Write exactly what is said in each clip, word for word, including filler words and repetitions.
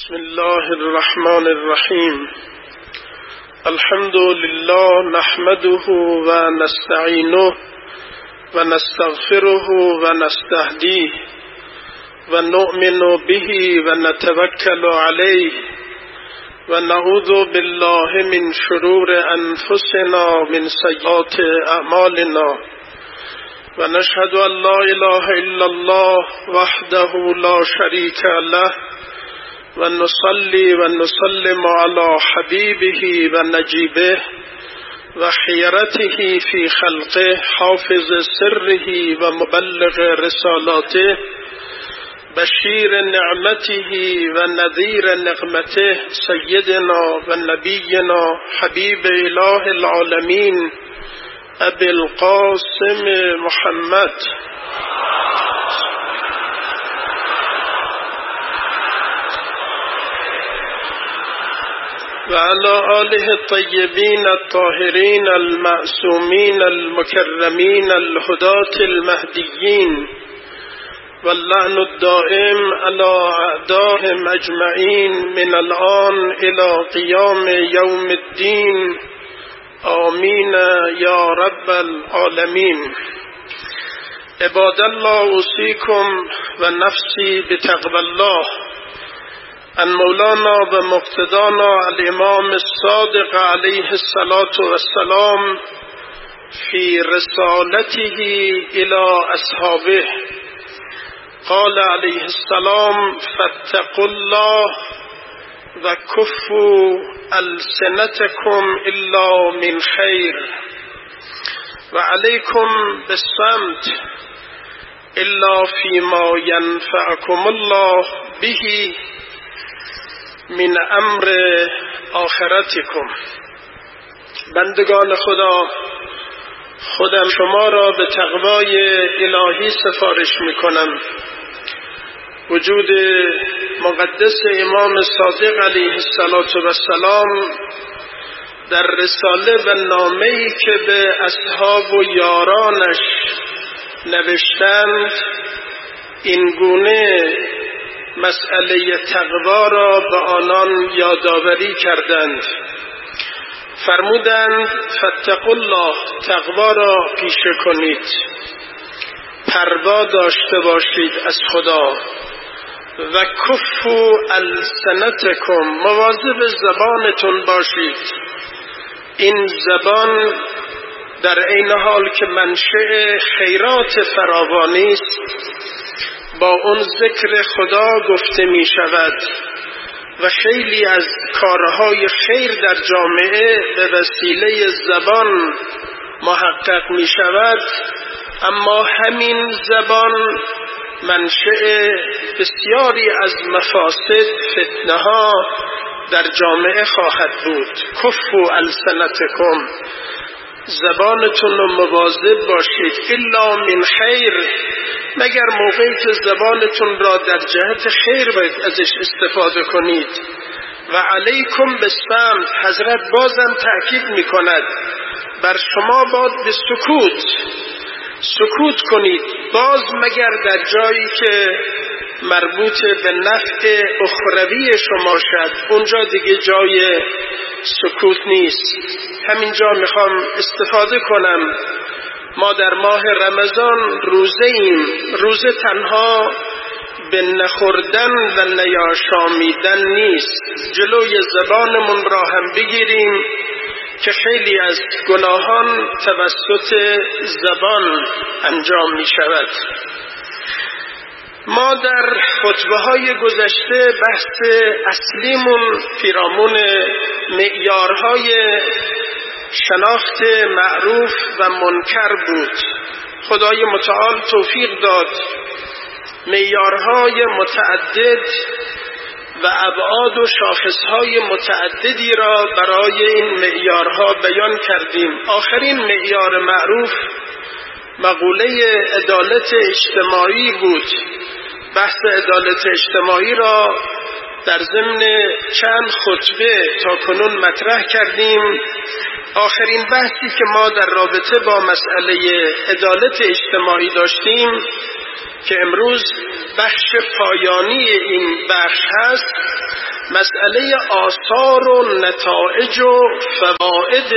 بسم الله الرحمن الرحیم. الحمد لله نحمده و نستعینه و نستغفره و نستهدیه و نؤمن به و نتوکل علیه و نعوذ بالله من شرور انفسنا من سیئات اعمالنا و نشهد ان لا اله الا الله وحده لا شریک له و نصلی و نسلم علی حبیبه و نجیبه و خیرته فی خلقه حافظ سره و مبلغ رسالاته بشیر نعمته و نذیر نقمته سیدنا و نبینا حبیب اله العالمین ابی القاسم محمد و علی آله الطیبین الطاهرین المعصومین المکرمین الهداة المهدیین واللعن الدائم على اعدائهم اجمعین من الآن الى قیام یوم الدین آمین یا رب العالمین. عباد الله اوصیکم و نفسی بتقوی الله. ان مولانا و مقتدانا الامام الصادق علیه الصلاة والسلام فی رسالته الى اصحابه قال علیه السلام فاتقوا الله و کفوا السنتکم الا من خیر و علیکم بالصمت الا فیما ینفعکم الله به من امر آخرتکم. بندگان خدا، خودم شما را به تقوای الهی سفارش می کنم. وجود مقدس امام صادق علیه السلام در رساله و نامه‌ای که به اصحاب و یارانش نوشتند این گونه مسئله تقوا را به آنان یادآوری کردند. فرمودند فاتقوا الله، تقوا را پیشه کنید، پروا داشته باشید از خدا. و کفوا السنتکم، مواظب زبانتون باشید. این زبان در عین حال که منشأ خیرات فراوانی است، با اون ذکر خدا گفته می شود و خیلی از کارهای خیر در جامعه به وسیله زبان محقق می شود، اما همین زبان منشأ بسیاری از مفاسد، فتنه ها در جامعه خواهد بود. کفوا السنتکم، زبانتون رو مواظب باشید. الا من خیر، مگر موقعی که زبانتون را در جهت خیر باید ازش استفاده کنید. و علیکم بالصمت، حضرت بازم تأکید می کند بر شما باید به سکوت سکوت کنید، باز مگر در جایی که مربوط به نفع اخروی شما شد، اونجا دیگه جای سکوت نیست. همینجا میخوام استفاده کنم. ما در ماه رمضان روزه ایم. روزه تنها به نخوردن و نیاشامیدن نیست. جلوی زبانمون را هم بگیریم که خیلی از گناهان توسط زبان انجام می شود. ما در خطبه های گذشته بحث اصلیمون پیرامون معیارهای شناخت معروف و منکر بود. خدای متعال توفیق داد معیارهای متعدد و ابعاد و شاخصهای متعددی را برای این معیارها بیان کردیم. آخرین معیار معروف مقوله عدالت اجتماعی بود. بحث عدالت اجتماعی را در ضمن چند خطبه تا کنون مطرح کردیم. آخرین بحثی که ما در رابطه با مسئله عدالت اجتماعی داشتیم که امروز بخش پایانی این بخش هست، مسئله آثار و نتایج و فواید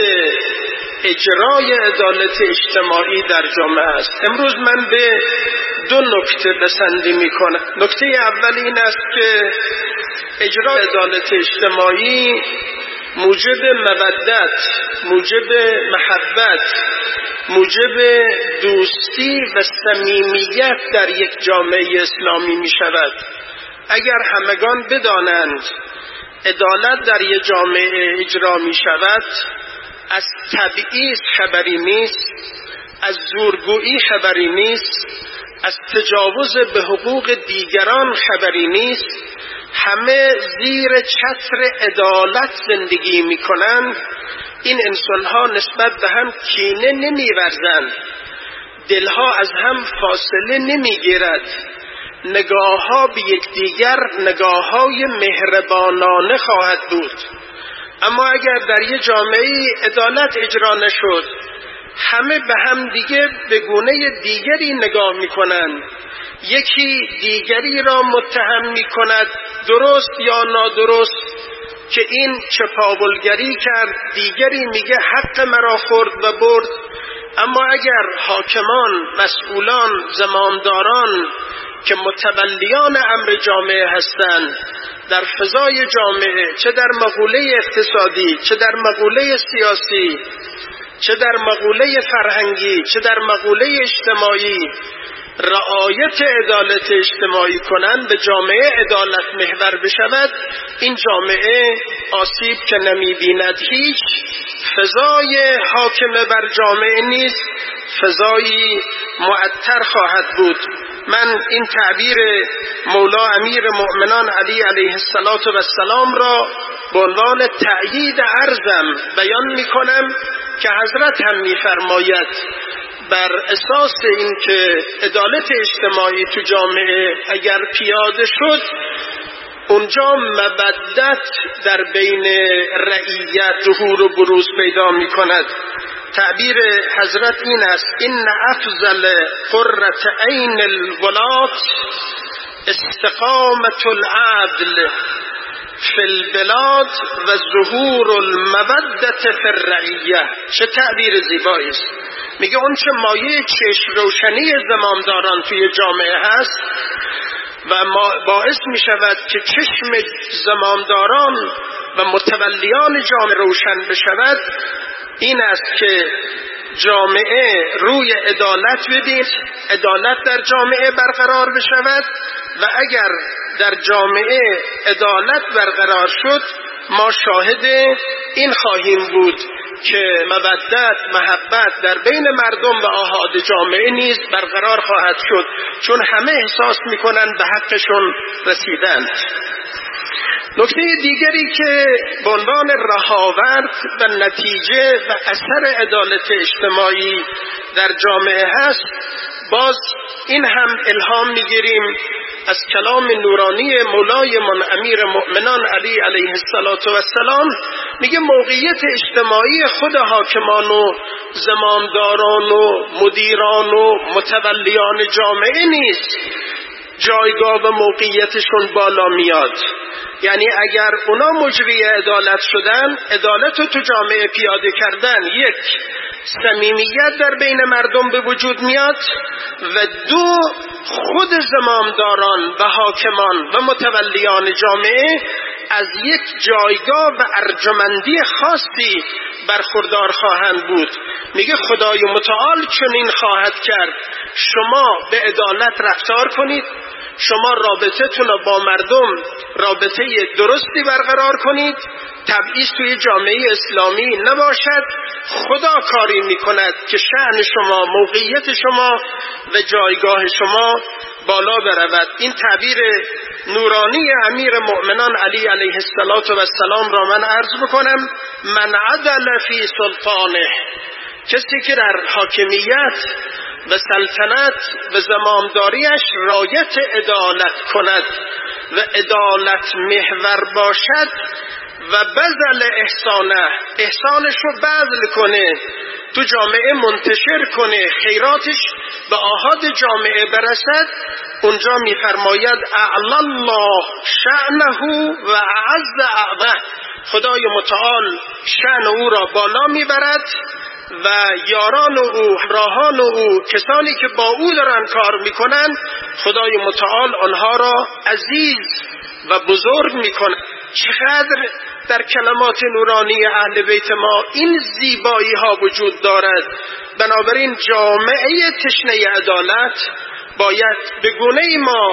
اجرای عدالت اجتماعی در جامعه است. امروز من به دو نکته بسنده میکنم. نکته اول این است که اجرای عدالت اجتماعی موجب مودت، موجب محبت، موجب دوستی و صمیمیت در یک جامعه اسلامی می شود. اگر همگان بدانند عدالت در یک جامعه اجرا می شود، از تبعیض خبری نیست، از زورگویی خبری نیست، از تجاوز به حقوق دیگران خبری نیست، همه زیر چتر عدالت زندگی می کنند، این انسان‌ها نسبت به هم کینه نمی‌ورزند، دلها از هم فاصله نمی‌گیرد، نگاه‌ها به یکدیگر نگاه‌های مهربانانه خواهد بود. اما اگر در یک جامعه عدالت اجرا نشد، همه به هم دیگه به گونه دیگری نگاه می‌کنند، یکی دیگری را متهم می‌کند درست یا نادرست که این چپاولگری کرد، دیگری میگه حق مرا خورد و برد. اما اگر حاکمان، مسئولان، زمامداران که متولیان امر جامعه هستند در فضای جامعه، چه در مقوله اقتصادی، چه در مقوله سیاسی، چه در مقوله فرهنگی، چه در مقوله اجتماعی، رعایت عدالت اجتماعی کنند، به جامعه عدالت محور بشود، این جامعه آسیب که نمی بیند هیچ، فضای حاکم بر جامعه نیست، فضایی معطر خواهد بود. من این تعبیر مولا امیر مؤمنان علی علیه السلام را به عنوان تأیید عرضم بیان می کنم که حضرت هم می فرماید بر اساس اینکه عدالت اجتماعی تو جامعه اگر پیاده شد، اونجا مودت در بین رعیت ظهور و بروز پیدا می کند. تعبیر حضرت این است: این افضل قرة عین الولات استقامت العدل فی البلاد و ظهور المودت فی الرعیه. چه تعبیر زیبایی است. میگه اون چه مایه چشم روشنی زمامداران توی جامعه هست و باعث می شود که چشم زمامداران و متولیان جامعه روشن بشود، این است که جامعه روی عدالت بدید، عدالت در جامعه برقرار بشود و اگر در جامعه عدالت برقرار شد، ما شاهد این خواهیم بود که مودت، محبت در بین مردم و آحاد جامعه نیز برقرار خواهد شد، چون همه احساس میکنند به حقشون رسیدند. نکته دیگری که به عنوان رهاورد و نتیجه و اثر عدالت اجتماعی در جامعه هست، باز این هم الهام میگیریم از کلام نورانی مولای من امیر مؤمنان علی علیه السلام. میگه موقعیت اجتماعی خود حاکمان و زمامداران و مدیران و متولیان جامعه نیست جایگاه و موقعیتشون بالا میاد. یعنی اگر اونا مجری عدالت شدن، عدالت رو تو جامعه پیاده کردن، یک، صمیمیت در بین مردم به وجود میاد و دو، خود زمامداران و حاکمان و متولیان جامعه از یک جایگاه و ارجمندی خاصی برخوردار خواهند بود. میگه خدای متعال چنین خواهد کرد: شما به عدالت رفتار کنید، شما رابطتون رو با مردم رابطه درستی برقرار کنید، تبعیض توی جامعه اسلامی نباشد، خدا کاری میکند که شأن شما، موقعیت شما و جایگاه شما بالا برود. این تعبیر نورانی امیر مؤمنان علی علیه السلام را من عرض بکنم: من عدل فی سلطانه، کسی که در حاکمیت و سلطنت و زمامداریش رعایت عدالت کند و عدالت محور باشد و بذل احسانه، احسانش رو بذل کنه، تو جامعه منتشر کنه، خیراتش به آحاد جامعه برسد، اونجا میفرماید اعلی الله شأنه و اعز اعضه، خدای متعال شأن او را بالا میبرد و یاران او، همراهان او، کسانی که با او دارن کار میکنن، خدای متعال آنها را عزیز و بزرگ میکنه. چقدر در کلمات نورانی اهل بیت ما این زیبایی ها وجود دارد. بنابراین جامعه تشنه عدالت باید به گونه ما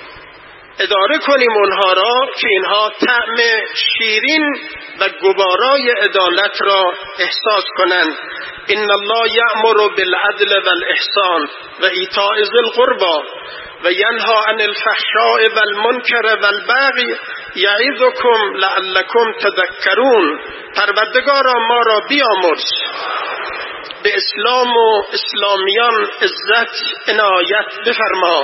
اداره کنیم اونها را که اینها طعم شیرین و گوارای عدالت را احساس کنند. ان الله یأمر بالعدل والاحسان و ایتاء ذی القربی و ینهی عن الفحشاء والمنکر والبغی یعظکم لعلکم تذکرون. پروردگارا ما را بیامرز، به اسلام و اسلامیان عزت عنایت بفرما.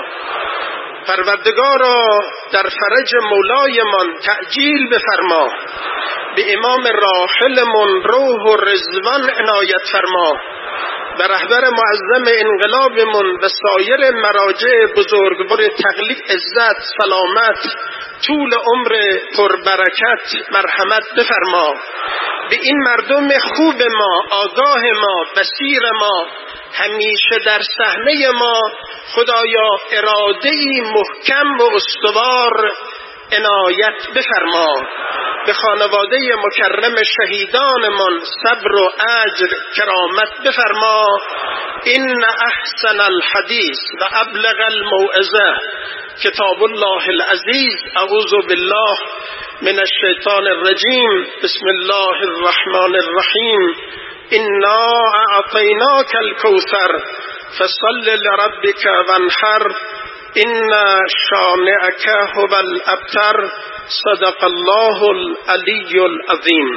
پروردگارا در فرج مولایمان تعجیل بفرما. به امام راحلمون روح و رضوان عنایت فرما. به رهبر معظم انقلابمون و سایر مراجع بزرگوار تقلیب عزت، سلامت، طول عمر پربرکت مرحمت بفرما. به این مردم خوب ما، آگاه ما، بصیر ما، همیشه در صحنه ما خدایا اراده‌ای محکم و استوار عنایت بفرما. به خانواده مکرم شهیدانمان صبر و اجر کرامت بفرما. ان احسن الحدیث و ابلغ الموعظه کتاب الله العزیز. اعوذ بالله من الشیطان الرجیم. بسم الله الرحمن الرحیم. انا اعطیناک الکوثر فصل لربک وانحر ان شانئک هو الابتر. صدق الله العلی العظیم.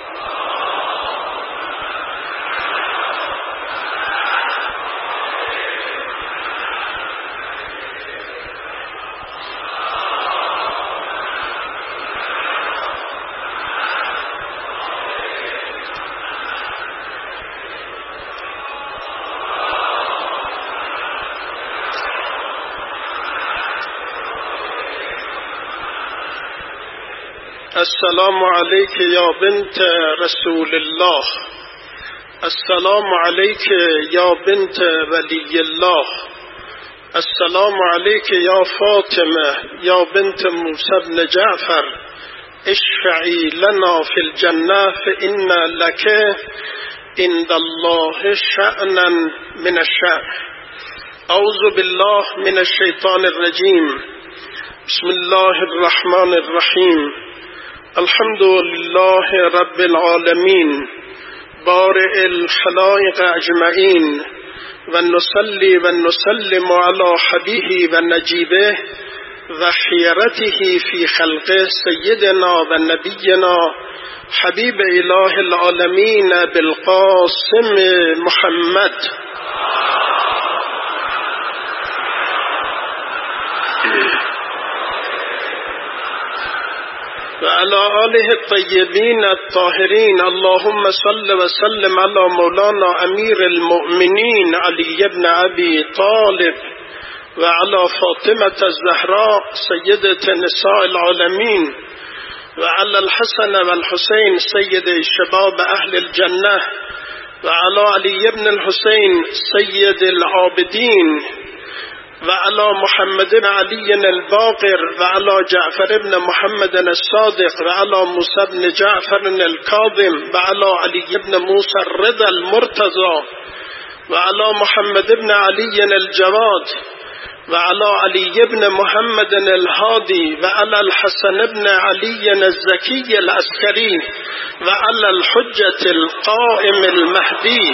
السلام علیک یا بنت رسول الله. السلام علیک یا بنت ولی الله. السلام علیک یا فاطمه یا بنت موسی بن جعفر. اشفعی لنا فی الجنه فإن لک عند الله شأنا من الشأن. اعوذ بالله من الشیطان الرجیم. بسم الله الرحمن الرحیم. الحمد لله رب العالمین بارئ الخلائق اجمعین و نصلی و نسلم علی حبیبه و نجیبه و خیرته فی خلقه سیدنا و نبینا حبیب اله العالمین بالقاسم محمد. و علی آله الطیبین الطاهرین. اللهم صل و سلم علی مولانا امیر المؤمنین علی ابن ابی طالب و علی فاطمة الزهراء سیدة نساء العالمین و علی الحسن و الحسین سید شباب اهل الجنه و علی علی ابن الحسین سید العابدین و علی محمد بن علی الباقر و علی جعفر بن محمد الصادق و علی موسی بن جعفر الكاظم و علی علی بن موسی الرضا المرتضى و علی محمد بن علی الجواد و علی علی بن محمد الهادی و علی الحسن بن علی الزکی العسکری و علی الحجة القائم المهدی.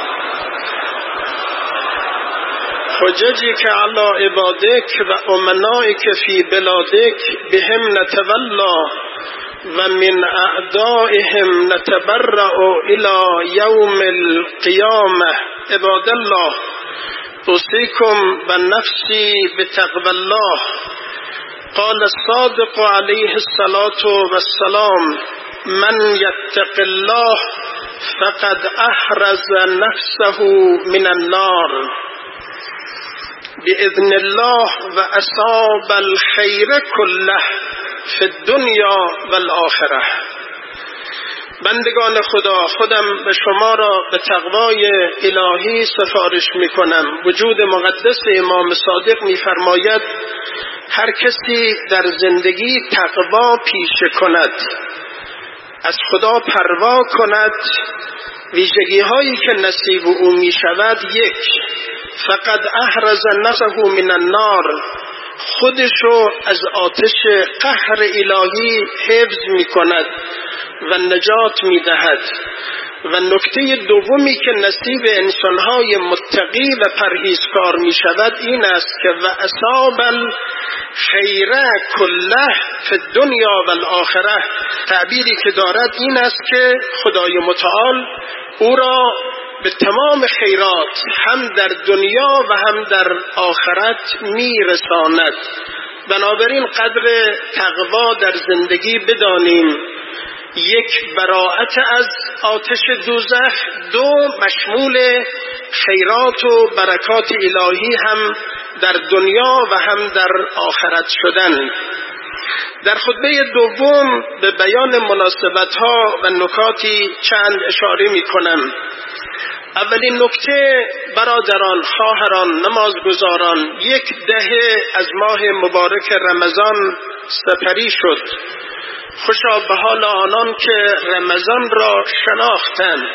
حججك على عبادك و امنائك في بلادك بهم نتولى و من اعدائهم نتبرأ الى يوم القيامة. عباد الله اوصيكم بالنفس بتقوى الله. قال الصادق عليه الصلاة والسلام من يتق الله فقد احرز نفسه من النار. باذن الله و اصاب الخیر کله فی الدنیا و الاخره. بندگان خدا، خودم به شما را به تقوای الهی سفارش می کنم. وجود مقدس امام صادق می فرماید هر کسی در زندگی تقوا پیشه کند، از خدا پروا کند، ویژگی هایی که نصیب او می شود: یک، فقد احرز نفسه من النار، خودشو از آتش قهر الهی حفظ می کند و نجات می دهد. و نکته دومی که نصیب انسانهای متقی و پرهیزکار می شود این است که و اصاب الخیر کله فی الدنیا و الاخره. تعبیری که دارد این است که خدای متعال او را به تمام خیرات هم در دنیا و هم در آخرت می رساند. بنابراین قدر تقوا در زندگی بدانیم: یک، براءت از آتش دوزخ; دو، مشمول خیرات و برکات الهی هم در دنیا و هم در آخرت شدن. در خطبه دوم به بیان مناسبت‌ها و نکاتی چند اشاره می‌کنم. اولین نکته: برادران، خواهران، نمازگزاران، یک دهه از ماه مبارک رمضان سپری شد. خوشا به حال آنان که رمضان را شناختند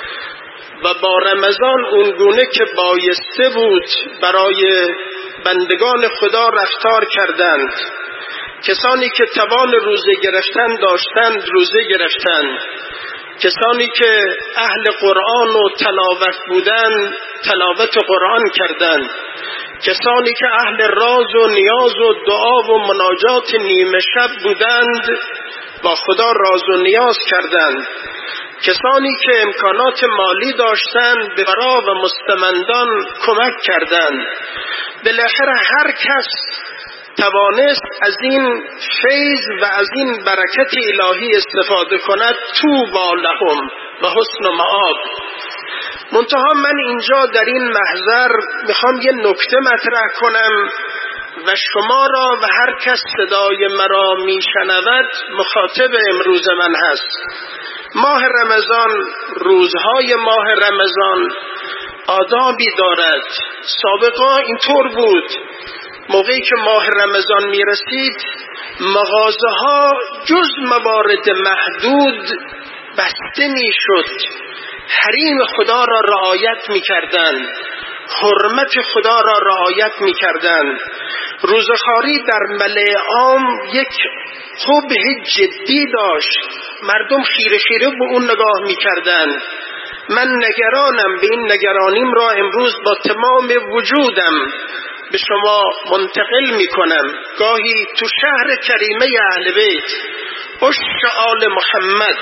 و با رمضان اونگونه که بایسته بود برای بندگان خدا رفتار کردند. کسانی که توان روزه گرفتن داشتند روزه گرفتند. کسانی که اهل قرآن و تلاوت بودند تلاوت قرآن کردند. کسانی که اهل راز و نیاز و دعا و مناجات نیمه شب بودند با خدا راز و نیاز کردند. کسانی که امکانات مالی داشتند به فقرا و مستمندان کمک کردند. بالاخره هر کس توانست از این فیض و از این برکت الهی استفاده کند. طوبی لهم و حسن مآب. منتها من اینجا در این محضر میخوام یه نکته مطرح کنم و شما را و هر کس صدای مرا میشنود مخاطب امروز من هست. ماه رمضان، روزهای ماه رمضان آدابی دارد. سابقا اینطور بود، موقعی که ماه رمضان میرسید مغازه ها جز موارد محدود بسته میشد. حریم خدا را رعایت میکردند، حرمت خدا را رعایت میکردند. روزخواری در ملأ عام یک قبح جدی داشت. مردم خیره خیره به اون نگاه میکردند. من نگرانم، به این نگرانیم را امروز با تمام وجودم به شما منتقل میکنم. گاهی تو شهر کریمه اهل بیت، عشق آل محمد،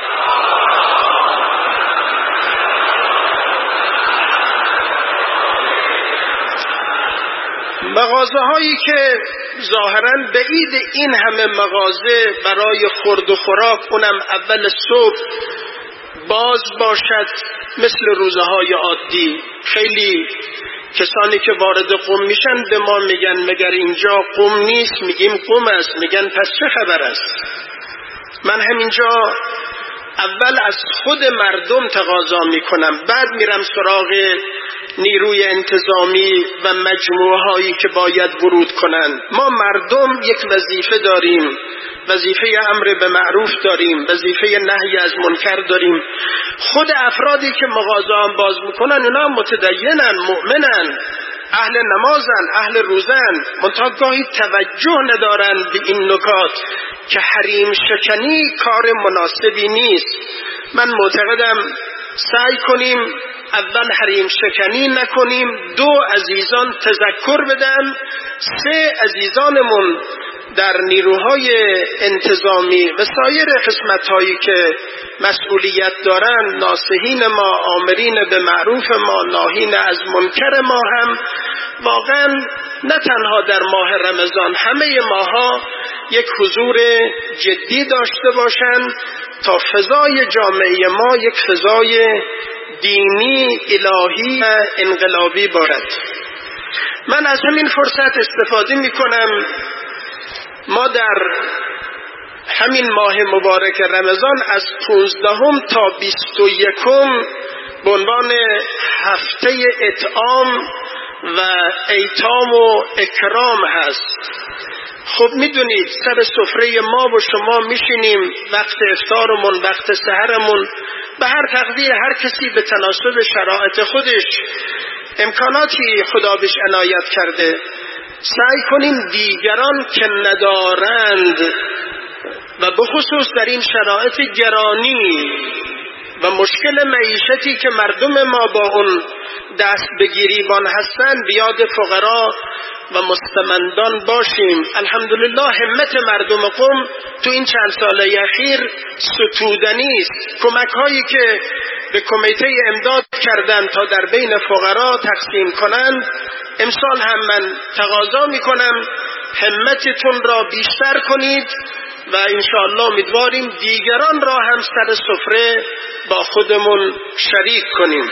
مغازه هایی که ظاهراً بعید این همه مغازه برای خورد و خوراک اونم اول صبح باز باشد مثل روزه های عادی. خیلی کسانی که وارد قم میشن به ما میگن مگر اینجا قم نیست؟ میگیم قم است. میگن پس چه خبر است؟ من همینجا اول از خود مردم تقاضا میکنم، بعد میرم سراغ نیروی انتظامی و مجموعه هایی که باید ورود کنند. ما مردم یک وظیفه داریم، وظیفه امر به معروف داریم، وظیفه نهی از منکر داریم. خود افرادی که مغازه هم باز میکنن اونا متدینن، مؤمنن، اهل نمازن، اهل روزن، منتها گاهی توجه ندارن به این نکات که حریم شکنی کار مناسبی نیست. من معتقدم سعی کنیم اول حریم شکنی نکنیم، دو عزیزان تذکر بدن، سه عزیزانمون در نیروهای انتظامی و سایر قسمت‌هایی که مسئولیت دارن، ناصحین ما، آمرین به معروف ما، ناهین از منکر ما هم واقعا نه تنها در ماه رمضان همه ماها یک حضور جدی داشته باشند تا فضای جامعه ما یک فضای دینی، الهی و انقلابی باشد. من از همین فرصت استفاده می کنم. ما در همین ماه مبارک رمضان از پونزدهم تا بیست و یکم به عنوان هفته اطعام و ایتام و اکرام هست. خب میدونید سر سفره ما و شما میشینیم، وقت افطارمون، وقت سحرمون، به هر تقدیر هر کسی به تناسب شرایط خودش امکاناتی خدا بهش عنایت کرده سعی کنیم دیگران که ندارند و به خصوص در این شرایط گرانی و مشکل معیشتی که مردم ما با اون دست به گریبان هستند بیاد فقرا و مستمندان باشیم. الحمدلله همت مردم قم تو این چند ساله اخیر ستودنی است. کمک هایی که به کمیته امداد کردند تا در بین فقرا تقسیم کنند، امسال هم من تقاضا می کنم همتتون را بیشتر کنید و انشاءالله امیدواریم دیگران را هم سر سفره با خودمون شریک کنیم.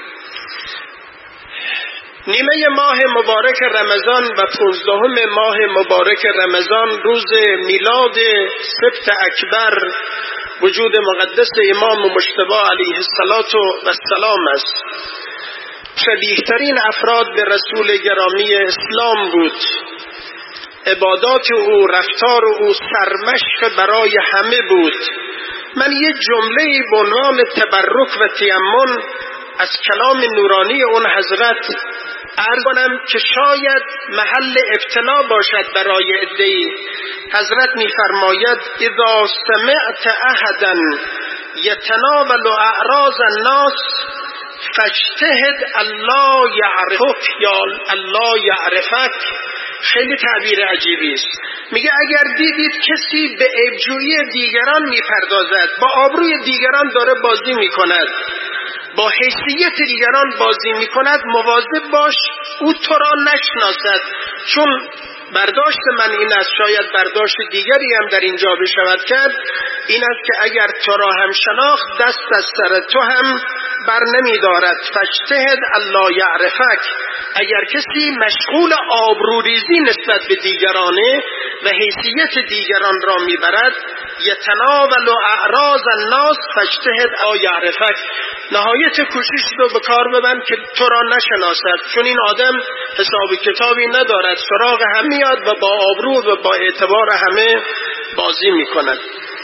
نیمه ماه مبارک رمضان و پونزدهم ماه مبارک رمضان روز میلاد سبت اکبر وجود مقدس امام مجتبی علیه السلام است. شبیه‌ترین افراد به رسول گرامی اسلام بود. عبادات او، رفتار او سرمشق برای همه بود. من یه جمله به عنوان تبرک و تیمم از کلام نورانی اون حضرت عرض کنم که شاید محل ابتلا باشد برای عده‌ای. حضرت می‌فرماید اذا سمعت احدا یتناول اعراض الناس فاجتهد الله یعرفک یا الله یعرفک. خیلی تعبیر عجیبی است. میگه اگر دیدید کسی به عیبجویی دیگران میپردازد، با آبروی دیگران داره بازی میکند، با حیثیت دیگران بازی میکند، مواظب باش او تو را نشناسد. چون برداشت من این است، شاید برداشت دیگری هم در اینجا بشود کرد، این است که اگر تو را هم شناخت دست از سر تو هم بر نمی دارد. فاجتهد الله یعرفک. اگر کسی مشغول آبروریزی نسبت به دیگرانه و حیثیت دیگران را میبرد، یتناول اعراض الناس فاجتهد الله یعرفک. نهایت کوشش رو به کار ببند که تو را نشناسد، چون این آدم حساب کتابی ندارد، سراغ هم میاد و با آبرو و با اعتبار همه بازی میکند.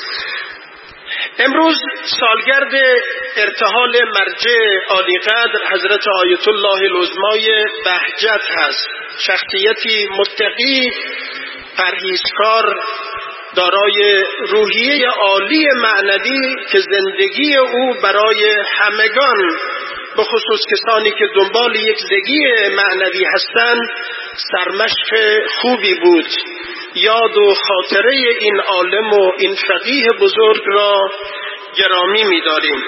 امروز سالگرد ارتحال مرجع عالی قدر حضرت آیت الله العظمای بهجت هست. شخصیتی متقی، پرهیزکار، دارای روحیه عالی معنوی که زندگی او برای همگان، به خصوص کسانی که دنبال یک زندگی معنوی هستند، سرمشق خوبی بود. یاد و خاطره این عالم و این فقیه بزرگ را گرامی می‌داریم.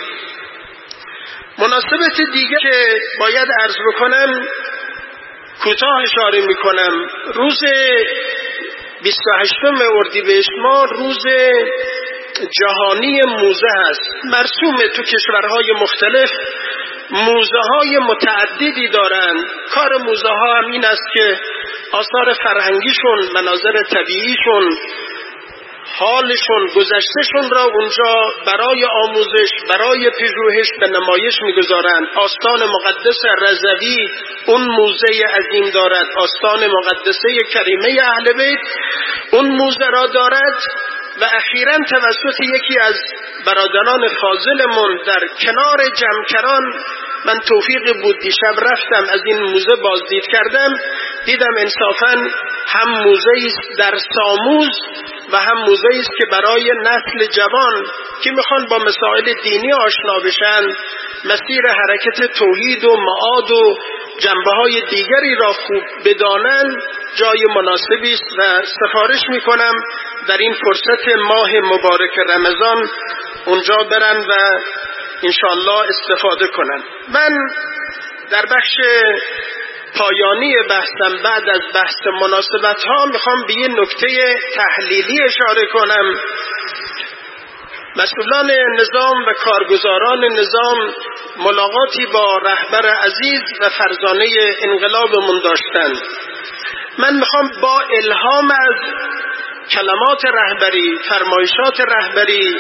مناسبت دیگه که باید عرض بکنم، کوتاه اشاره می‌کنم، روز بیست و هشتم اردیبهشت ماه روز جهانی موزه است. مرسوم تو کشورهای مختلف موزه های متعددی دارند. کار موزه ها هم این است که آثار فرهنگیشون، مناظر طبیعیشون، حالشون، گذشتهشون را اونجا برای آموزش، برای پژوهش به نمایش میگذارند. آستان مقدس رضوی اون موزه عظیم دارد. آستان مقدسه کریمه اهل بیت اون موزه را دارد. و اخیراً توسط یکی از برادران فاضلمون در کنار جمکران من توفیق بود دیشب رفتم از این موزه بازدید کردم، دیدم انصافاً هم موزه است در ساموز و هم موزه است که برای نسل جوان که میخوان با مسائل دینی آشنا بشن، مسیر حرکت توحید و معاد و جنبه‌های دیگری را خوب بدانند، جای مناسبی است و سفارش میکنم در این فرصت ماه مبارک رمضان اونجا برن و انشاءالله استفاده کنن. من در بخش پایانی بحثم بعد از بحث مناسبت ها میخوام به یه نکته تحلیلی اشاره کنم. مسئولان نظام و کارگزاران نظام ملاقاتی با رهبر عزیز و فرزانه انقلابمون داشتن. من میخوام با الهام از کلمات رهبری، فرمایشات رهبری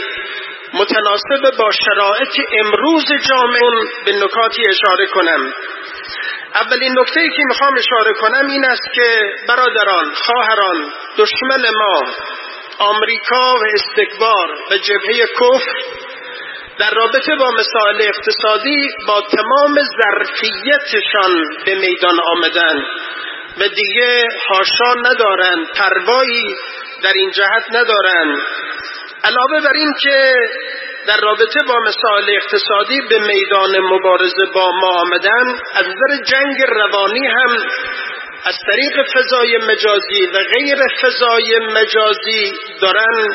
متناسب با شرایط امروز جامعه به نکاتی اشاره کنم. اولین نکته‌ای که میخوام اشاره کنم این است که برادران، خواهران، دشمن ما آمریکا و استکبار و جبهه کفر در رابطه با مسائل اقتصادی با تمام ظرفیتشان به میدان آمدن و دیگه حاشا ندارن، پروایی در این جهت ندارن. علاوه بر این که در رابطه با مسائل اقتصادی به میدان مبارزه با ما آمدن، از نظر جنگ روانی هم از طریق فضای مجازی و غیر فضای مجازی دارن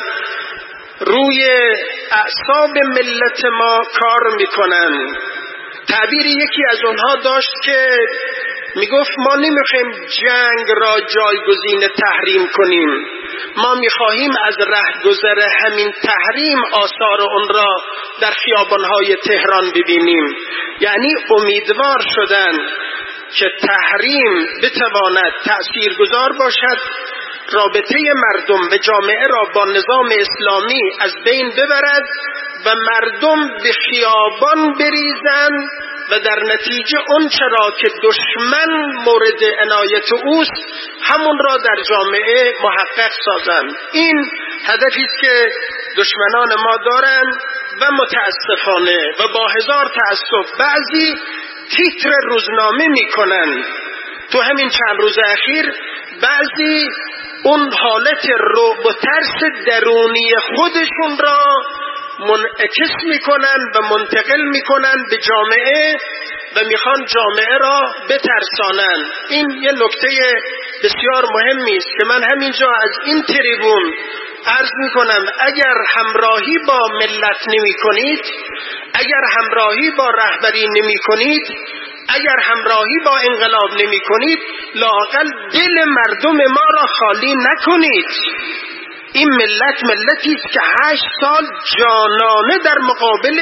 روی اعصاب ملت ما کار میکنن. تعبیری یکی از اونها داشت که میگفت ما نمیخوایم جنگ را جایگزین تحریم کنیم، ما میخواهیم از رهگذر همین تحریم آثار اون را در خیابانهای تهران ببینیم. یعنی امیدوار شدن که تحریم بتواند تأثیرگذار باشد، رابطه مردم و جامعه را با نظام اسلامی از بین ببرد و مردم به خیابان بریزند و در نتیجه اون چرا که دشمن مورد عنایت اوست همون را در جامعه محقق سازند. این هدفی است که دشمنان ما دارند و متاسفانه و با هزار تأسف بعضی تیتر روزنامه میکنن. تو همین چند روز اخیر بعضی اون حالت رعب و ترس درونی خودشون را منعکس میکنن و منتقل میکنن به جامعه و میخوان جامعه را بترسانن. این یه نکته بسیار مهمی است که من همینجا از این تریبون عرض میکنم اگر همراهی با ملت نمی کنید، اگر همراهی با رهبری نمی کنید، اگر همراهی با انقلاب نمی کنید، لااقل دل مردم ما را خالی نکنید. این ملت ملتی است که هشت سال جانانه در مقابل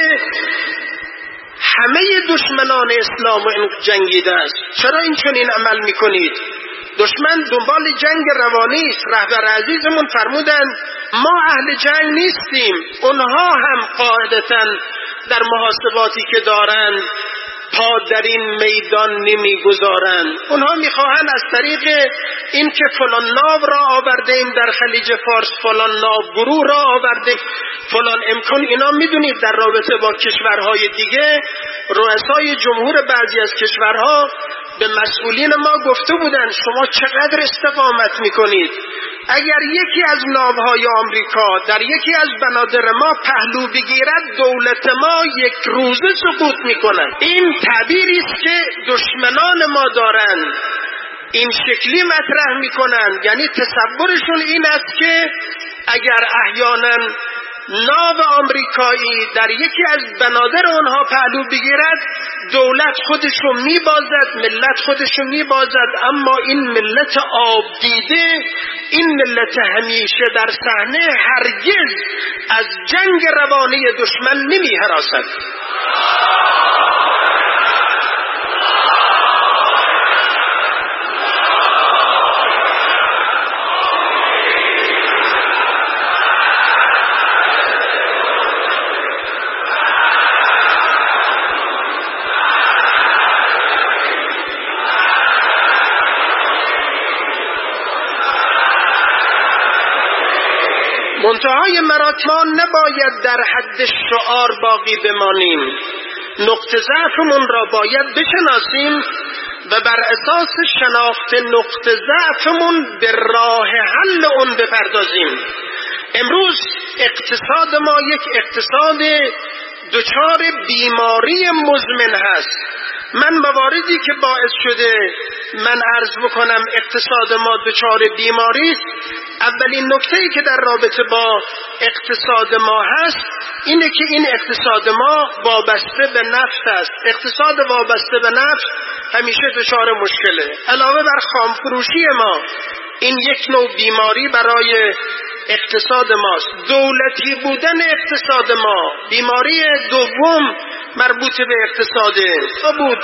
همه دشمنان اسلام و جنگیده است. چرا این چنین عمل میکنید؟ دشمن دنبال جنگ روانی است. رهبر عزیزمون فرمودن ما اهل جنگ نیستیم. اونها هم قاعدتاً در محاسباتی که دارن پا در این میدان نمیگذارند. اونها میخواهند از طریق این که فلان ناو را آوردیم در خلیج فارس، فلان ناو گروه را آوردیم، فلان امکان. اینا میدونید در رابطه با کشورهای دیگه رؤسای جمهور بعضی از کشورها به مسئولین ما گفته بودن شما چقدر استقامت میکنید، اگر یکی از ناوهای آمریکا در یکی از بنادر ما پهلو بگیرد دولت ما یک روزه سقوط میکنند. این تعبیری است که دشمنان ما دارند، این شکلی مطرح میکنند. یعنی تصورشون این است که اگر احیانا ناو آمریکایی در یکی از بنادر اونها پهلو بگیرد دولت خودشو میبازد، ملت خودشو میبازد. اما این ملت آب دیده، این ملت همیشه در صحنه هرگز از جنگ روانی دشمن نمی هراسد. منتهای مراتب نباید در حد شعار باقی بمانیم. نقطه ضعفمون را باید بشناسیم و بر اساس شناخت نقطه ضعفمون به راه حل اون بپردازیم. امروز اقتصاد ما یک اقتصاد دچار بیماری مزمن هست. من مواردی که باعث شده من عرض بکنم اقتصاد ما دچار بیماری است، اولین نکته‌ای که در رابطه با اقتصاد ما هست اینه که این اقتصاد ما وابسته به نفت است. اقتصاد وابسته به نفت همیشه دچار مشکله. علاوه بر خامفروشی ما، این یک نوع بیماری برای اقتصاد ماست. دولتی بودن اقتصاد ما. بیماری دوم مربوط به اقتصاد بود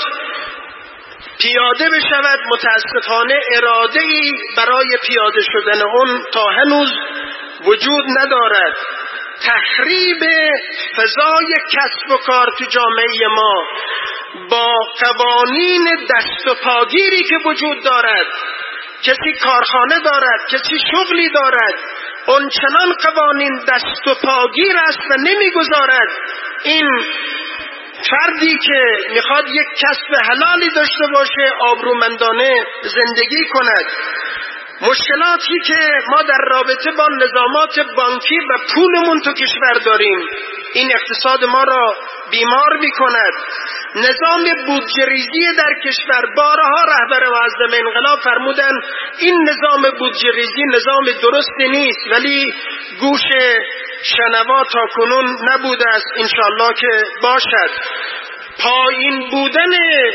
پیاده بشود. متاسفانه اراده ای برای پیاده شدن اون تا هنوز وجود ندارد. تخریب فضای کسب و کار تو جامعه ما با قوانین دست و پاگیری که وجود دارد، کسی کارخانه دارد، کسی شغلی دارد، اون چنان قوانین دست و پاگیر است و نمیگذارد این فردی که میخواد یک کسب حلالی داشته باشه آبرومندانه زندگی کند. مشکلاتی که ما در رابطه با نظامات بانکی و پولمون تو کشور داریم این اقتصاد ما را بیمار میکند. نظام بودجه ریزی در کشور، بارها رهبر معظم انقلاب فرمودن این نظام بودجه ریزی نظام درستی نیست، ولی گوش شنوا تا کنون نبوده است، انشالله که باشد. پایین بودن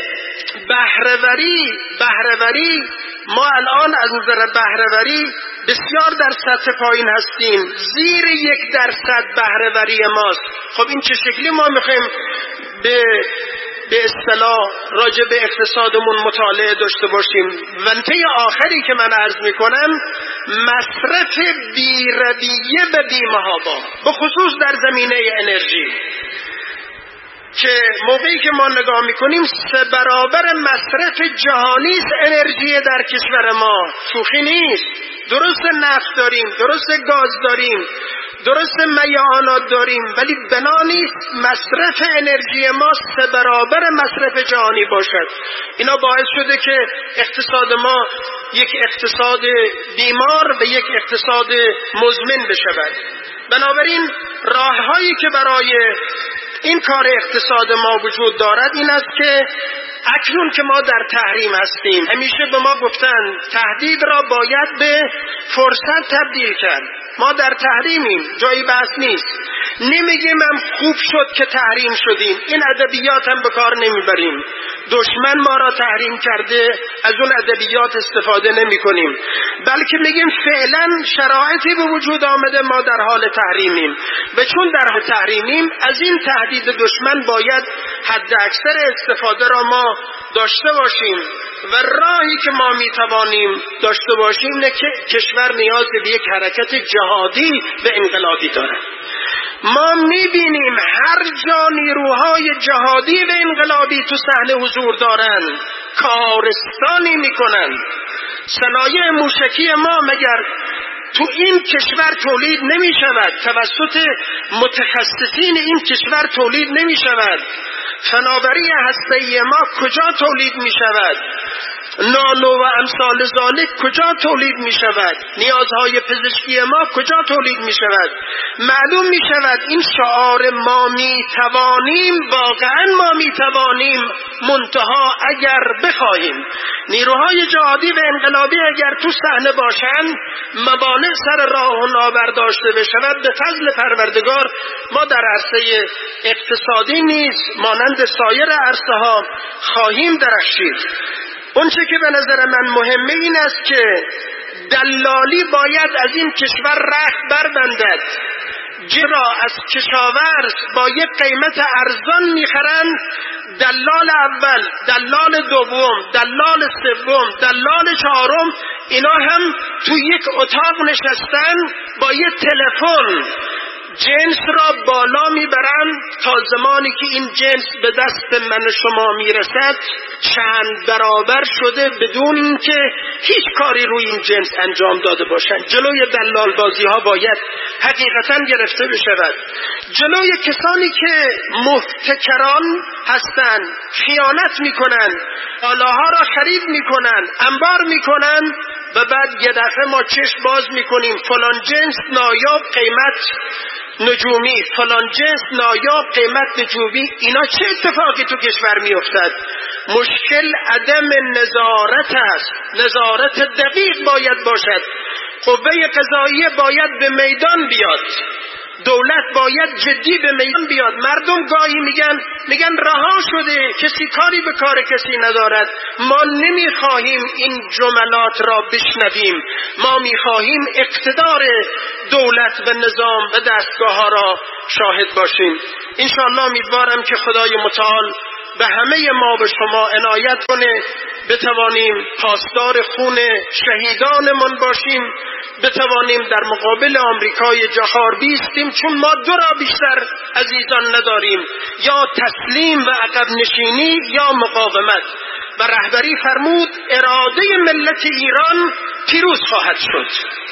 بهره‌وری بهره‌وری ما الان از نظر بهره‌وری بسیار در سطح پایین هستیم، زیر یک درصد بهره‌وری ماست. خب این چه شکلی ما میخوایم به به اصطلاح راجع به اقتصادمون مطالعه داشته باشیم؟ و نکته آخری که من عرض میکنم مصرف بی‌رویه به بی‌محابا، به خصوص در زمینه انرژی، که موقعی که ما نگاه میکنیم سه برابر مصرف جهانی انرژی در کشور ما، شوخی نیست. درست نفت داریم، درست گاز داریم، درست میعانات داریم، ولی بنا نیست مصرف انرژی ما سه برابر مصرف جهانی باشد. اینا باعث شده که اقتصاد ما یک اقتصاد بیمار و یک اقتصاد مزمن بشود. بنابراین راههایی که برای این کار اقتصاد ما وجود دارد این است که اکنون که ما در تحریم هستیم، همیشه به ما گفتن تهدید را باید به فرصت تبدیل کرد. ما در تحریمیم، جایی بحث نیست. نمیگیم هم خوب شد که تحریم شدیم، این ادبیات هم به کار نمیبریم. دشمن ما را تحریم کرده، از اون ادبیات استفاده نمی کنیم، بلکه میگیم فعلا شرایطی به وجود آمده ما در حال تحریمیم و چون در حال تحریمیم از این تهدید دشمن باید حد اکثر استفاده را ما داشته باشیم و راهی که ما میتوانیم داشته باشیم اینه که کشور نیاز به یک حرکت جهادی و انقلابی دارد. ما میبینیم هر جا نیروهای جهادی و انقلابی تو صحنه حضور دارن کارستانی میکنن. صنایع موشکی ما مگر تو این کشور تولید نمی شود؟ توسط متخصصین این کشور تولید نمی شود؟ فناوری هسته‌ای ما کجا تولید می شود؟ نانو و امثال ذالک کجا تولید می شود؟ نیازهای پزشکی ما کجا تولید می شود؟ معلوم می شود این شعار ما می توانیم، واقعا ما می توانیم، منتها اگر بخواهیم. نیروهای جهادی و انقلابی اگر تو صحنه باشند موانع سر راه و نابرداشته بشود به فضل پروردگار ما در عرصه اقتصادی نیز مانند سایر عرصه ها خواهیم درخشید. اون چه که به نظر من مهمه این است که دلالی باید از این کشور رخت بربندد. جرا از کشاورز با یک قیمت ارزان میخرند، دلال اول، دلال دوم، دلال سوم، دلال چهارم اینا هم تو یک اتاق نشستن با یک تلفن جنس را بالا میبرن تا زمانی که این جنس به دست من شما میرسد چند برابر شده بدون اینکه هیچ کاری روی این جنس انجام داده باشند. جلوی دلال بازی ها باید حقیقتا گرفته بشود. جلوی کسانی که محتکران هستند، خیانت میکنن، آلاها را خرید میکنن، انبار میکنن و بعد یه دفعه ما چشم باز میکنیم فلان جنس نایاب قیمت نجومی، فلان جنس نایاب قیمت نجومی. اینا چه اتفاقی تو کشور میافتد؟ مشکل عدم نظارت است. نظارت دقیق باید باشد. قوه قضاییه باید به میدان بیاد. دولت باید جدی به میدان بیاد. مردم گاهی میگن میگن رها شده، کسی کاری به کار کسی ندارد. ما نمیخواهیم این جملات را بشنویم، ما میخواهیم اقتدار دولت و نظام و دستگاه ها را شاهد باشیم. انشاءالله امیدوارم که خدای متعال به همه ما و شما عنایت کنه، بتوانیم پاسدار خون شهیدانمان باشیم، بتوانیم در مقابل آمریکای جهار بیستیم، چون ما دو را بیشتر عزیزان نداریم، یا تسلیم و عقب نشینی یا مقاومت. و رهبری فرمود اراده ملت ایران پیروز خواهد شد.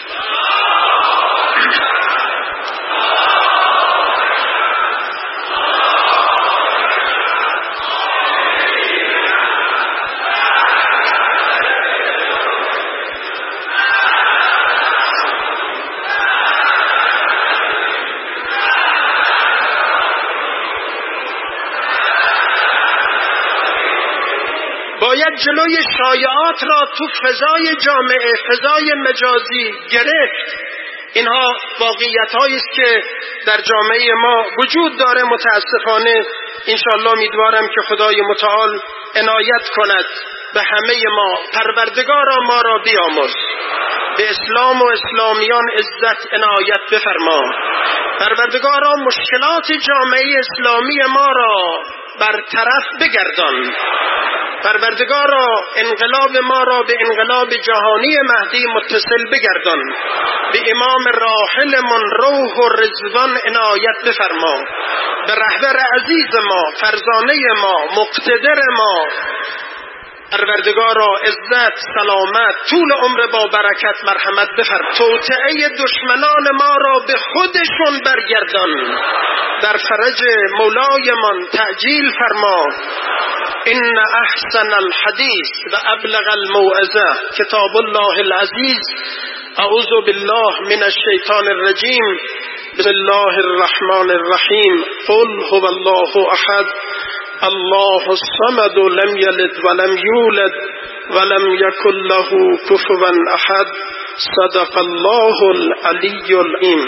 باید جلوی شایعات را تو فضای جامعه، فضای مجازی گرفت. اینها واقعیت‌هایی است که در جامعه ما وجود داره. متاسفانه انشاءالله امیدوارم که خدای متعال عنایت کند به همه ما. پروردگارا ما را بیامرز، به اسلام و اسلامیان عزت عنایت بفرما. پروردگارا مشکلات جامعه اسلامی ما را برطرف بگردان. پروردگارا انقلاب ما را به انقلاب جهانی مهدی متصل بگردان. به امام راحلمون روح و رضوان عنایت بفرما. به رهبر عزیز ما، فرزانه ما، مقتدر ما، پروردگارا عزت، سلامت، طول عمر با برکت، مرحمت بفرما. توطئه دشمنان ما را به خودشون برگردان. در فرج مولایمان تعجیل فرما. ان احسن الحدیث و ابلغ الموعظه کتاب الله العزیز. اعوذ بالله من الشیطان الرجیم. بسم الله الرحمن الرحیم. قل هو الله احد الله الصمد لم یلد ولم یولد ولم یکن له کفوا احد. صدق الله العلی العظیم.